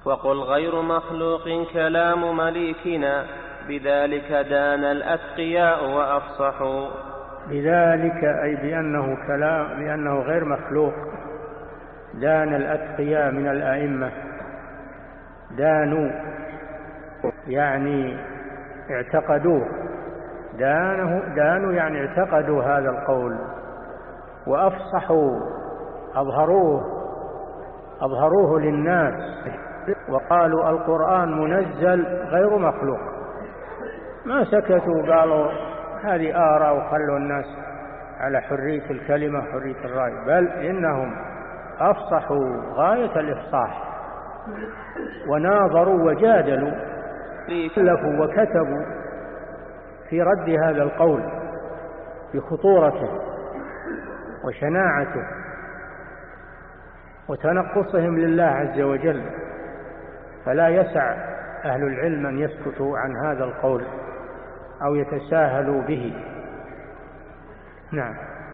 وقل غير مخلوق كلام مليكنا بذلك دان الأتقياء وأفصحوا. بذلك أي بأنه غير مخلوق دان الأتقياء من الأئمة. دانوا يعني اعتقدوه، دانوا يعني اعتقدوا هذا القول، وأفصحوا أظهروه للناس، وقالوا القرآن منزل غير مخلوق. ما سكتوا قالوا هذه آراء وخلوا الناس على حرية الكلمة حرية الرأي، بل إنهم أفصحوا غاية الإفصاح وناظروا وجادلوا ألفوا وكتبوا في رد هذا القول بخطورته وشناعته وتنقصهم لله عز وجل. فلا يسع أهل العلم أن يسكتوا عن هذا القول أو يتساهلوا به. نعم.